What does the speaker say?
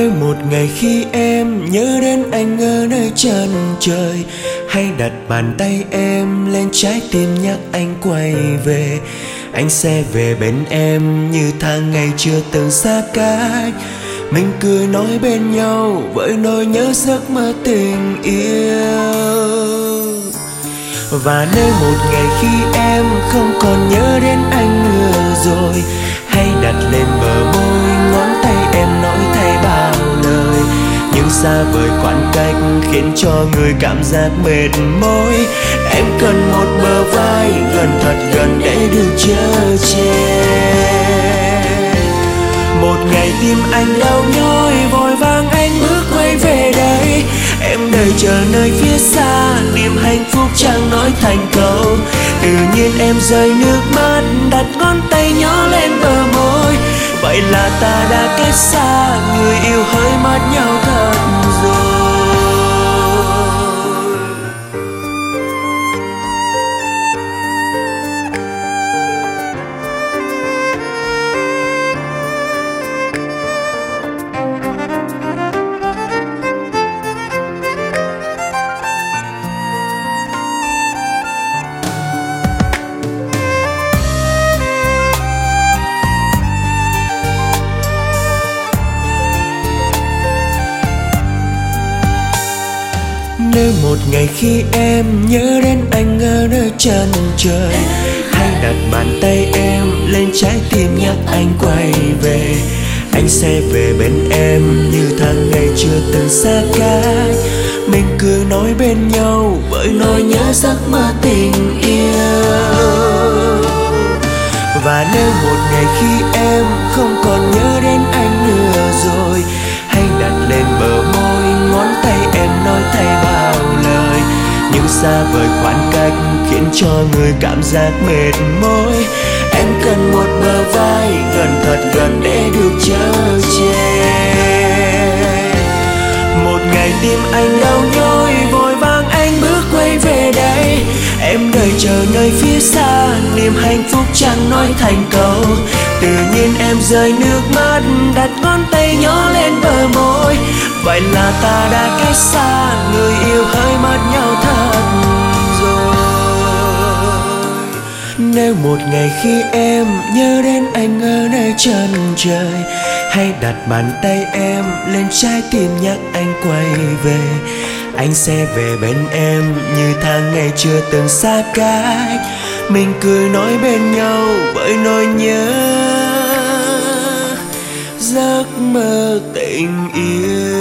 Nếu một ngày khi em nhớ đến anh ở nơi chân trời, hãy đặt bàn tay em lên trái tim nhắc anh quay về. Anh sẽ về bên em như tháng ngày chưa từng xa cách. Mình cười nói bên nhau với nỗi nhớ giấc mơ tình yêu. Và nếu một ngày khi em không còn nhớ đến anh nữa rồi, hãy đặt lên bờ môi ngón tay em nói thay bao lời. Nhưng xa vời khoảng cách khiến cho người cảm giác mệt mỏi. Em cần một bờ vai gần thật gần để được chở che. Một ngày tim anh đau nhói vội vàng anh bước quay về đây. Em đợi chờ nơi phía xa, niềm hạnh phúc chẳng nói thành câu. Tự nhiên em rơi nước mắt, đặt ngón tay nhỏ lên bờ môi. Vậy là ta đã cách xa, người yêu hỡi mất nhau thật rồi. Nếu một ngày khi em nhớ đến anh ở nơi chân trời, hãy đặt bàn tay em lên trái tim nhắc anh quay về. Anh sẽ về bên em như tháng ngày chưa từng xa cách. Mình cứ nói bên nhau với nỗi nhớ giấc mơ tình yêu. Và nếu một ngày khi em không còn nhớ đến anh nữa rồi, hãy đặt lên bờ môi ngón tay em nói thay bao lời. Nhưng xa vời khoảng cách khiến cho người cảm giác mệt mỏi. Em cần một bờ vai gần thật gần để được chở che. Một ngày tim anh đau nhói vội vàng anh bước quay về đây. Em đợi chờ nơi phía xa, niềm hạnh phúc chẳng nói thành câu. Tự nhiên em rơi nước mắt, đặt ngón tay nhỏ lên bờ môi. Vậy là ta đã cách xa, người yêu hỡi mất nhau thật rồi. Nếu một ngày khi em nhớ đến anh ở nơi chân trời, hãy đặt bàn tay em lên trái tim nhắc anh quay về. Anh sẽ về bên em như tháng ngày chưa từng xa cách. Mình cười nói bên nhau bởi nỗi nhớ giấc mơ tình yêu.